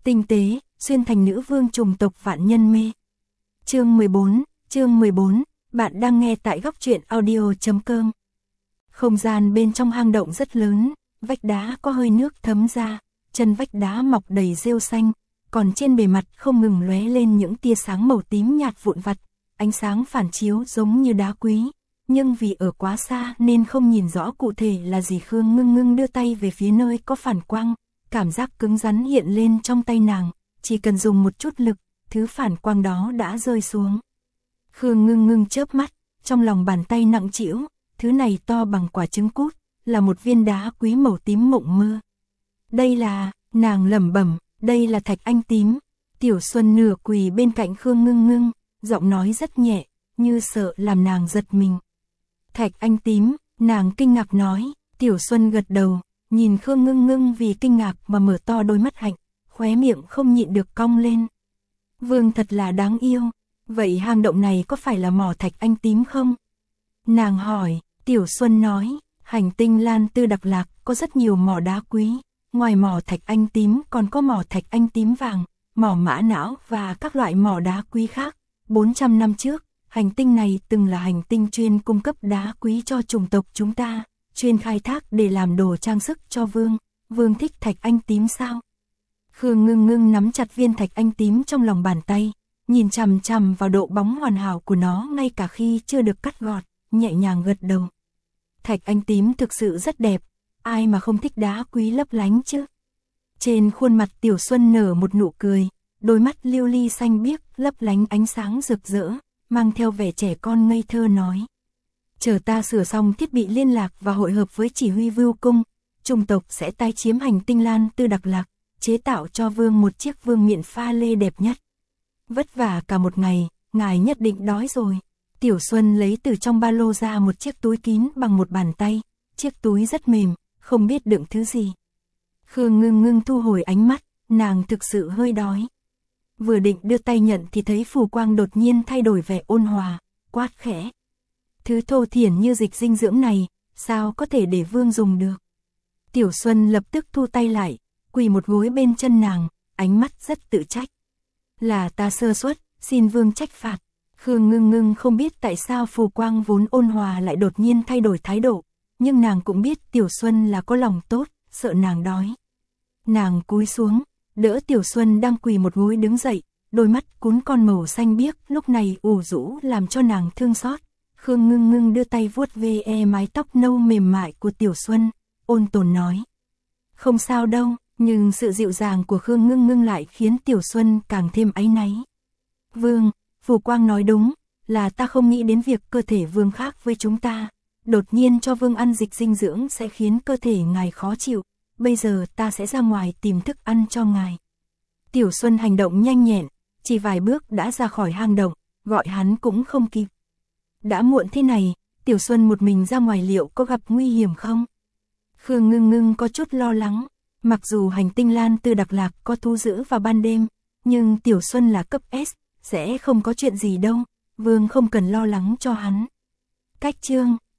tinh tế, xuyên thành nữ vương trùng tộc vạn nhân mê. Chương 14, bạn đang nghe tại góc truyện audio.com. Không gian bên trong hang động rất lớn, vách đá có hơi nước thấm ra, chân vách đá mọc đầy rêu xanh, còn trên bề mặt không ngừng lóe lên những tia sáng màu tím nhạt vụn vặt, ánh sáng phản chiếu giống như đá quý, nhưng vì ở quá xa nên không nhìn rõ cụ thể là gì. Khương Ngưng Ngưng đưa tay về phía nơi có phản quang, cảm giác cứng rắn hiện lên trong tay nàng, chỉ cần dùng một chút lực, thứ phản quang đó đã rơi xuống. Khương Ngưng Ngưng chớp mắt, trong lòng bàn tay nặng trĩu, thứ này to bằng quả trứng cút, là một viên đá quý màu tím mộng mơ. Đây là, nàng lẩm bẩm, đây là thạch anh tím. Tiểu Xuân nửa quỳ bên cạnh Khương Ngưng Ngưng, giọng nói rất nhẹ, như sợ làm nàng giật mình. Thạch anh tím, nàng kinh ngạc nói. Tiểu Xuân gật đầu, nhìn Khương Ngưng Ngưng vì kinh ngạc mà mở to đôi mắt hạnh, khóe miệng không nhịn được cong lên. Vương thật là đáng yêu, vậy hang động này có phải là mỏ thạch anh tím không? Nàng hỏi. Tiểu Xuân nói, hành tinh Lan Tư Đặc Lạc có rất nhiều mỏ đá quý, ngoài mỏ thạch anh tím còn có mỏ thạch anh tím vàng, mỏ mã não và các loại mỏ đá quý khác. 400 năm trước, hành tinh này từng là hành tinh chuyên cung cấp đá quý cho chủng tộc chúng ta, chuyên khai thác để làm đồ trang sức cho vương. Vương thích thạch anh tím sao? Khương Ngưng Ngưng nắm chặt viên thạch anh tím trong lòng bàn tay, nhìn chằm chằm vào độ bóng hoàn hảo của nó ngay cả khi chưa được cắt gọt, nhẹ nhàng gật đầu. Thạch anh tím thực sự rất đẹp, ai mà không thích đá quý lấp lánh chứ? Trên khuôn mặt Tiểu Xuân nở một nụ cười, đôi mắt lưu ly xanh biếc lấp lánh ánh sáng rực rỡ, mang theo vẻ trẻ con ngây thơ nói. Chờ ta sửa xong thiết bị liên lạc và hội hợp với chỉ huy Vưu Cung, chủng tộc sẽ tái chiếm hành tinh Lan Tư Đặc Lạc, chế tạo cho vương một chiếc vương miện pha lê đẹp nhất. Vất vả cả một ngày, ngài nhất định đói rồi. Tiểu Xuân lấy từ trong ba lô ra một chiếc túi kín bằng một bàn tay, chiếc túi rất mềm, không biết đựng thứ gì. Khương Ngưng Ngưng thu hồi ánh mắt, nàng thực sự hơi đói. Vừa định đưa tay nhận thì thấy phù quang đột nhiên thay đổi vẻ ôn hòa, quát khẽ. Thứ thô thiển như dịch dinh dưỡng này, sao có thể để vương dùng được? Tiểu Xuân lập tức thu tay lại, quỳ một gối bên chân nàng, ánh mắt rất tự trách. Là ta sơ suất, xin vương trách phạt. Khương Ngưng Ngưng không biết tại sao phù quang vốn ôn hòa lại đột nhiên thay đổi thái độ, nhưng nàng cũng biết Tiểu Xuân là có lòng tốt, sợ nàng đói. Nàng cúi xuống, đỡ Tiểu Xuân đang quỳ một gối đứng dậy, đôi mắt cún con màu xanh biếc lúc này ủ rũ làm cho nàng thương xót. Khương Ngưng Ngưng đưa tay vuốt ve mái tóc nâu mềm mại của Tiểu Xuân, ôn tồn nói. Không sao đâu, nhưng sự dịu dàng của Khương Ngưng Ngưng lại khiến Tiểu Xuân càng thêm áy náy. Vương, phù quang nói đúng, là ta không nghĩ đến việc cơ thể vương khác với chúng ta. Đột nhiên cho vương ăn dịch dinh dưỡng sẽ khiến cơ thể ngài khó chịu, bây giờ ta sẽ ra ngoài tìm thức ăn cho ngài. Tiểu Xuân hành động nhanh nhẹn, chỉ vài bước đã ra khỏi hang động, gọi hắn cũng không kịp. Đã muộn thế này, Tiểu Xuân một mình ra ngoài liệu có gặp nguy hiểm không? Khương Ngưng Ngưng có chút lo lắng, mặc dù hành tinh Lan Tư Đặc Lạc có thu giữ vào ban đêm, nhưng Tiểu Xuân là cấp S, sẽ không có chuyện gì đâu, vương không cần lo lắng cho hắn. Cách chương